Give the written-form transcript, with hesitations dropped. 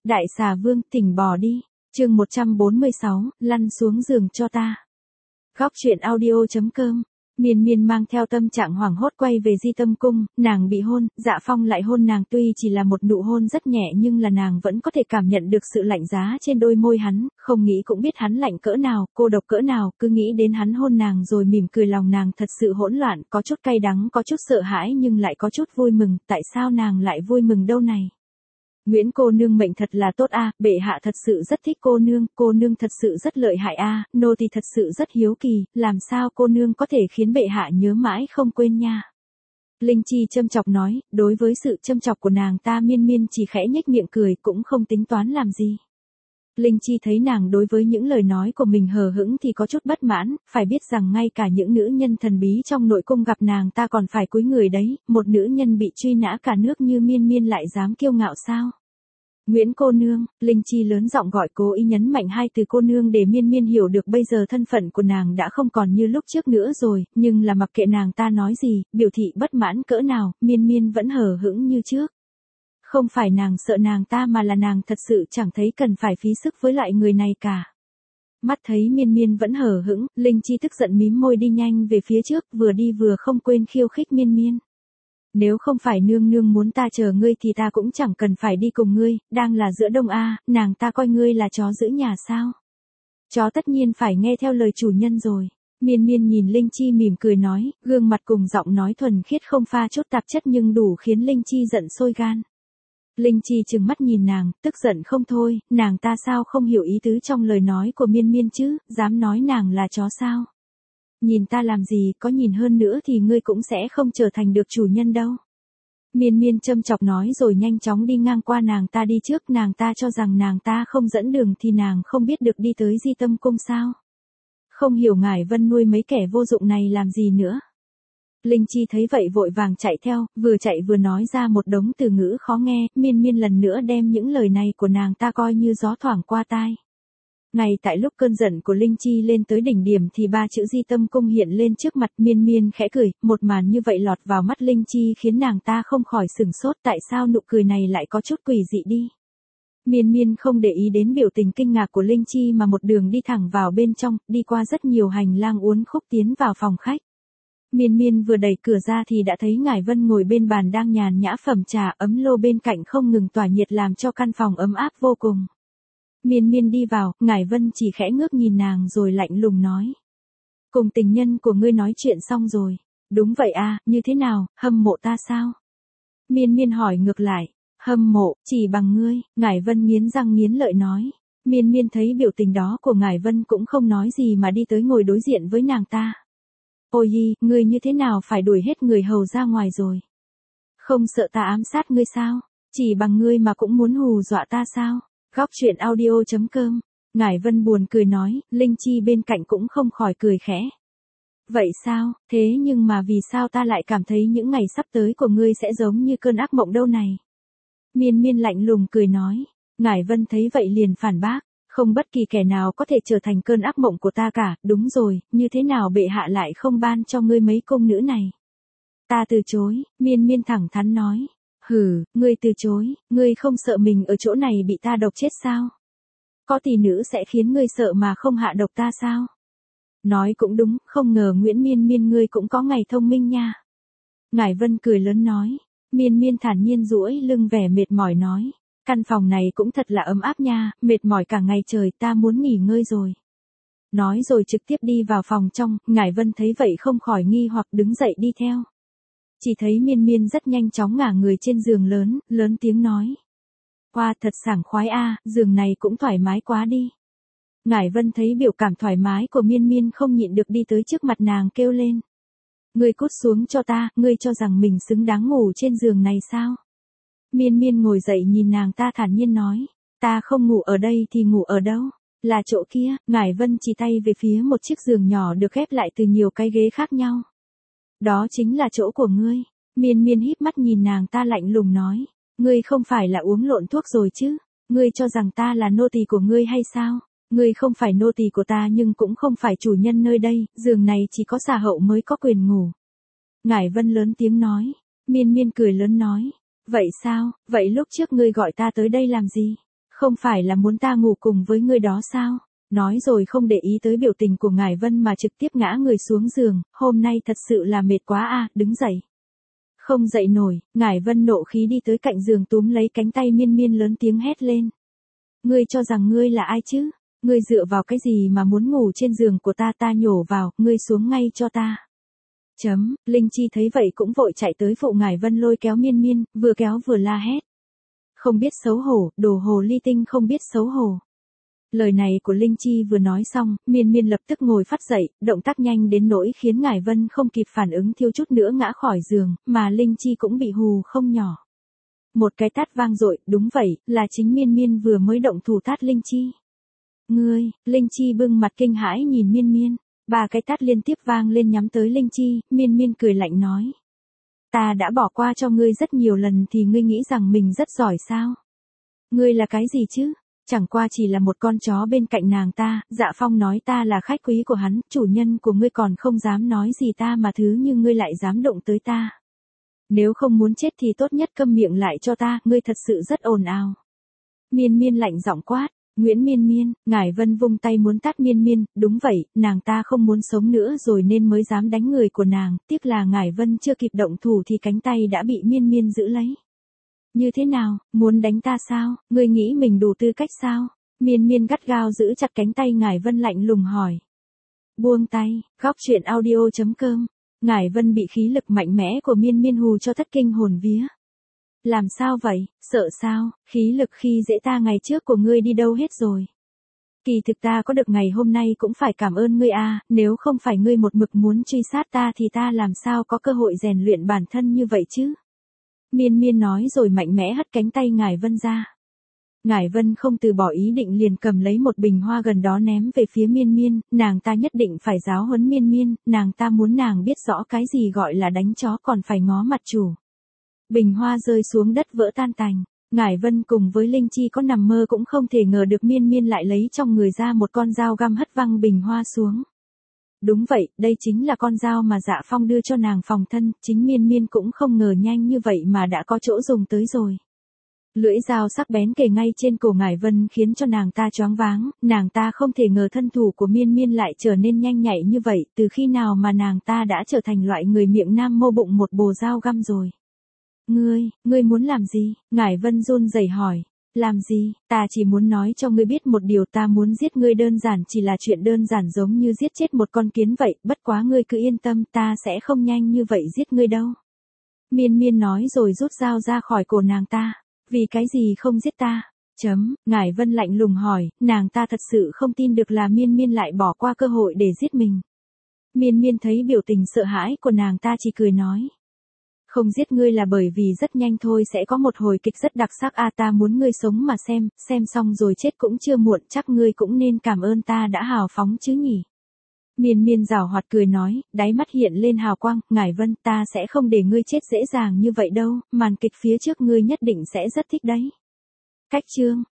Đại xà vương, tỉnh bò đi. Chương 146, lăn xuống giường cho ta. Góc truyện audio.com. Miên Miên mang theo tâm trạng hoảng hốt quay về Di Tâm Cung, nàng bị hôn, Dạ Phong lại hôn nàng, tuy chỉ là một nụ hôn rất nhẹ nhưng là nàng vẫn có thể cảm nhận được sự lạnh giá trên đôi môi hắn, không nghĩ cũng biết hắn lạnh cỡ nào, cô độc cỡ nào, cứ nghĩ đến hắn hôn nàng rồi mỉm cười, lòng nàng thật sự hỗn loạn, có chút cay đắng, có chút sợ hãi nhưng lại có chút vui mừng, tại sao nàng lại vui mừng đâu này? Nguyễn cô nương mệnh thật là tốt a, bệ hạ thật sự rất thích cô nương thật sự rất lợi hại a, nô tỳ thật sự rất hiếu kỳ, làm sao cô nương có thể khiến bệ hạ nhớ mãi không quên nha. Linh Chi châm chọc nói, đối với sự châm chọc của nàng ta Miên Miên chỉ khẽ nhếch miệng cười cũng không tính toán làm gì. Linh Chi thấy nàng đối với những lời nói của mình hờ hững thì có chút bất mãn, phải biết rằng ngay cả những nữ nhân thần bí trong nội cung gặp nàng ta còn phải cúi người đấy, một nữ nhân bị truy nã cả nước như Miên Miên lại dám kiêu ngạo sao? Nguyễn cô nương, Linh Chi lớn giọng gọi, cố ý nhấn mạnh hai từ cô nương để Miên Miên hiểu được bây giờ thân phận của nàng đã không còn như lúc trước nữa rồi, nhưng là mặc kệ nàng ta nói gì, biểu thị bất mãn cỡ nào, Miên Miên vẫn hờ hững như trước. Không phải nàng sợ nàng ta mà là nàng thật sự chẳng thấy cần phải phí sức với loại người này cả. Mắt thấy Miên Miên vẫn hờ hững, Linh Chi tức giận mím môi đi nhanh về phía trước, vừa đi vừa không quên khiêu khích Miên Miên. Nếu không phải nương nương muốn ta chờ ngươi thì ta cũng chẳng cần phải đi cùng ngươi, đang là giữa đông a, nàng ta coi ngươi là chó giữ nhà sao? Chó tất nhiên phải nghe theo lời chủ nhân rồi. Miên Miên nhìn Linh Chi mỉm cười nói, gương mặt cùng giọng nói thuần khiết không pha chút tạp chất nhưng đủ khiến Linh Chi giận sôi gan. Linh Chi trừng mắt nhìn nàng, tức giận không thôi, nàng ta sao không hiểu ý tứ trong lời nói của Miên Miên chứ, dám nói nàng là chó sao? Nhìn ta làm gì, có nhìn hơn nữa thì ngươi cũng sẽ không trở thành được chủ nhân đâu. Miên Miên châm chọc nói rồi nhanh chóng đi ngang qua nàng ta đi trước, nàng ta cho rằng nàng ta không dẫn đường thì nàng không biết được đi tới Di Tâm Cung sao. Không hiểu Ngải Vân nuôi mấy kẻ vô dụng này làm gì nữa. Linh Chi thấy vậy vội vàng chạy theo, vừa chạy vừa nói ra một đống từ ngữ khó nghe, Miên Miên lần nữa đem những lời này của nàng ta coi như gió thoảng qua tai. Ngay tại lúc cơn giận của Linh Chi lên tới đỉnh điểm thì ba chữ Di Tâm Cung hiện lên trước mặt, Miên Miên khẽ cười, một màn như vậy lọt vào mắt Linh Chi khiến nàng ta không khỏi sửng sốt, tại sao nụ cười này lại có chút quỷ dị đi. Miên Miên không để ý đến biểu tình kinh ngạc của Linh Chi mà một đường đi thẳng vào bên trong, đi qua rất nhiều hành lang uốn khúc tiến vào phòng khách. Miên Miên vừa đẩy cửa ra thì đã thấy Ngải Vân ngồi bên bàn đang nhàn nhã phẩm trà, ấm lô bên cạnh không ngừng tỏa nhiệt làm cho căn phòng ấm áp vô cùng. Miên Miên đi vào, Ngải Vân chỉ khẽ ngước nhìn nàng rồi lạnh lùng nói. Cùng tình nhân của ngươi nói chuyện xong rồi. Đúng vậy à, như thế nào, hâm mộ ta sao? Miên Miên hỏi ngược lại. Hâm mộ, chỉ bằng ngươi, Ngải Vân nghiến răng nghiến lợi nói. Miên Miên thấy biểu tình đó của Ngải Vân cũng không nói gì mà đi tới ngồi đối diện với nàng ta. Ôi hi, ngươi như thế nào phải đuổi hết người hầu ra ngoài rồi? Không sợ ta ám sát ngươi sao? Chỉ bằng ngươi mà cũng muốn hù dọa ta sao? Góc truyện audio.com. Ngải Vân buồn cười nói, Linh Chi bên cạnh cũng không khỏi cười khẽ. Vậy sao, thế nhưng mà vì sao ta lại cảm thấy những ngày sắp tới của ngươi sẽ giống như cơn ác mộng đâu này? Miên Miên lạnh lùng cười nói. Ngải Vân thấy vậy liền phản bác, không bất kỳ kẻ nào có thể trở thành cơn ác mộng của ta cả, đúng rồi, như thế nào bệ hạ lại không ban cho ngươi mấy cung nữ này? Ta từ chối, Miên Miên thẳng thắn nói. Hừ, ngươi từ chối, ngươi không sợ mình ở chỗ này bị ta độc chết sao? Có tỷ nữ sẽ khiến ngươi sợ mà không hạ độc ta sao? Nói cũng đúng, không ngờ Nguyễn Miên Miên ngươi cũng có ngày thông minh nha. Ngải Vân cười lớn nói. Miên Miên thản nhiên duỗi lưng vẻ mệt mỏi nói. Căn phòng này cũng thật là ấm áp nha, mệt mỏi cả ngày trời, ta muốn nghỉ ngơi rồi. Nói rồi trực tiếp đi vào phòng trong, Ngải Vân thấy vậy không khỏi nghi hoặc đứng dậy đi theo. Chỉ thấy Miên Miên rất nhanh chóng ngả người trên giường lớn tiếng nói. Wow, thật sảng khoái a, giường này cũng thoải mái quá đi. Ngải Vân thấy biểu cảm thoải mái của Miên Miên không nhịn được đi tới trước mặt nàng kêu lên. Ngươi cút xuống cho ta, ngươi cho rằng mình xứng đáng ngủ trên giường này sao? Miên Miên ngồi dậy nhìn nàng ta thản nhiên nói. Ta không ngủ ở đây thì ngủ ở đâu? Là chỗ kia, Ngải Vân chỉ tay về phía một chiếc giường nhỏ được ghép lại từ nhiều cái ghế khác nhau. Đó chính là chỗ của ngươi. Miên Miên híp mắt nhìn nàng ta lạnh lùng nói. Ngươi không phải là uống lộn thuốc rồi chứ? Ngươi cho rằng ta là nô tỳ của ngươi hay sao? Ngươi không phải nô tỳ của ta nhưng cũng không phải chủ nhân nơi đây, giường này chỉ có xà hậu mới có quyền ngủ. Ngải Vân lớn tiếng nói. Miên Miên cười lớn nói. Vậy sao, vậy lúc trước ngươi gọi ta tới đây làm gì? Không phải là muốn ta ngủ cùng với ngươi đó sao? Nói rồi không để ý tới biểu tình của Ngải Vân mà trực tiếp ngã người xuống giường, hôm nay thật sự là mệt quá à, đứng dậy. Không dậy nổi, Ngải Vân nộ khí đi tới cạnh giường túm lấy cánh tay Miên Miên lớn tiếng hét lên. Ngươi cho rằng ngươi là ai chứ? Ngươi dựa vào cái gì mà muốn ngủ trên giường của ta, ta nhổ vào, ngươi xuống ngay cho ta. Linh Chi thấy vậy cũng vội chạy tới phụ Ngải Vân lôi kéo Miên Miên, vừa kéo vừa la hét. Không biết xấu hổ, đồ hồ ly tinh không biết xấu hổ. Lời này của Linh Chi vừa nói xong, Miên Miên lập tức ngồi phắt dậy, động tác nhanh đến nỗi khiến Ngải Vân không kịp phản ứng thiếu chút nữa ngã khỏi giường, mà Linh Chi cũng bị hù không nhỏ. Một cái tát vang dội, đúng vậy, là chính Miên Miên vừa mới động thủ tát Linh Chi. Ngươi, Linh Chi bưng mặt kinh hãi nhìn Miên Miên, ba cái tát liên tiếp vang lên nhắm tới Linh Chi, Miên Miên cười lạnh nói. Ta đã bỏ qua cho ngươi rất nhiều lần thì ngươi nghĩ rằng mình rất giỏi sao? Ngươi là cái gì chứ? Chẳng qua chỉ là một con chó bên cạnh nàng ta, Dạ Phong nói ta là khách quý của hắn, chủ nhân của ngươi còn không dám nói gì ta mà thứ như ngươi lại dám động tới ta. Nếu không muốn chết thì tốt nhất câm miệng lại cho ta, ngươi thật sự rất ồn ào. Miên Miên lạnh giọng quát, Nguyễn Miên Miên, Ngải Vân vung tay muốn tát Miên Miên, đúng vậy, nàng ta không muốn sống nữa rồi nên mới dám đánh người của nàng, tiếc là Ngải Vân chưa kịp động thủ thì cánh tay đã bị Miên Miên giữ lấy. Như thế nào, muốn đánh ta sao, ngươi nghĩ mình đủ tư cách sao? Miên Miên gắt gao giữ chặt cánh tay Ngải Vân lạnh lùng hỏi. Buông tay, góc truyện audio.com. Ngải Vân bị khí lực mạnh mẽ của Miên Miên hù cho thất kinh hồn vía. Làm sao vậy, sợ sao, khí lực khi dễ ta ngày trước của ngươi đi đâu hết rồi? Kỳ thực ta có được ngày hôm nay cũng phải cảm ơn ngươi à, nếu không phải ngươi một mực muốn truy sát ta thì ta làm sao có cơ hội rèn luyện bản thân như vậy chứ? Miên Miên nói rồi mạnh mẽ hất cánh tay Ngải Vân ra. Ngải Vân không từ bỏ ý định liền cầm lấy một bình hoa gần đó ném về phía Miên Miên, nàng ta nhất định phải giáo huấn Miên Miên, nàng ta muốn nàng biết rõ cái gì gọi là đánh chó còn phải ngó mặt chủ. Bình hoa rơi xuống đất vỡ tan tành, Ngải Vân cùng với Linh Chi có nằm mơ cũng không thể ngờ được Miên Miên lại lấy trong người ra một con dao găm hất văng bình hoa xuống. Đúng vậy, đây chính là con dao mà Dạ Phong đưa cho nàng phòng thân, chính Miên Miên cũng không ngờ nhanh như vậy mà đã có chỗ dùng tới rồi. Lưỡi dao sắc bén kề ngay trên cổ Ngải Vân khiến cho nàng ta choáng váng, nàng ta không thể ngờ thân thủ của Miên Miên lại trở nên nhanh nhạy như vậy, từ khi nào mà nàng ta đã trở thành loại người miệng nam mô bụng một bồ dao găm rồi. Ngươi muốn làm gì? Ngải Vân run rẩy hỏi. Làm gì? Ta chỉ muốn nói cho ngươi biết một điều, ta muốn giết ngươi đơn giản chỉ là chuyện đơn giản giống như giết chết một con kiến vậy, bất quá ngươi cứ yên tâm, ta sẽ không nhanh như vậy giết ngươi đâu. Miên Miên nói rồi rút dao ra khỏi cổ nàng ta. Vì cái gì không giết ta? Ngải Vân lạnh lùng hỏi, nàng ta thật sự không tin được là Miên Miên lại bỏ qua cơ hội để giết mình. Miên Miên thấy biểu tình sợ hãi của nàng ta chỉ cười nói. Không giết ngươi là bởi vì rất nhanh thôi sẽ có một hồi kịch rất đặc sắc à, ta muốn ngươi sống mà xem xong rồi chết cũng chưa muộn, chắc ngươi cũng nên cảm ơn ta đã hào phóng chứ nhỉ. Miên Miên giảo hoạt cười nói, đáy mắt hiện lên hào quang, Ngải Vân, ta sẽ không để ngươi chết dễ dàng như vậy đâu, màn kịch phía trước ngươi nhất định sẽ rất thích đấy. Cách chương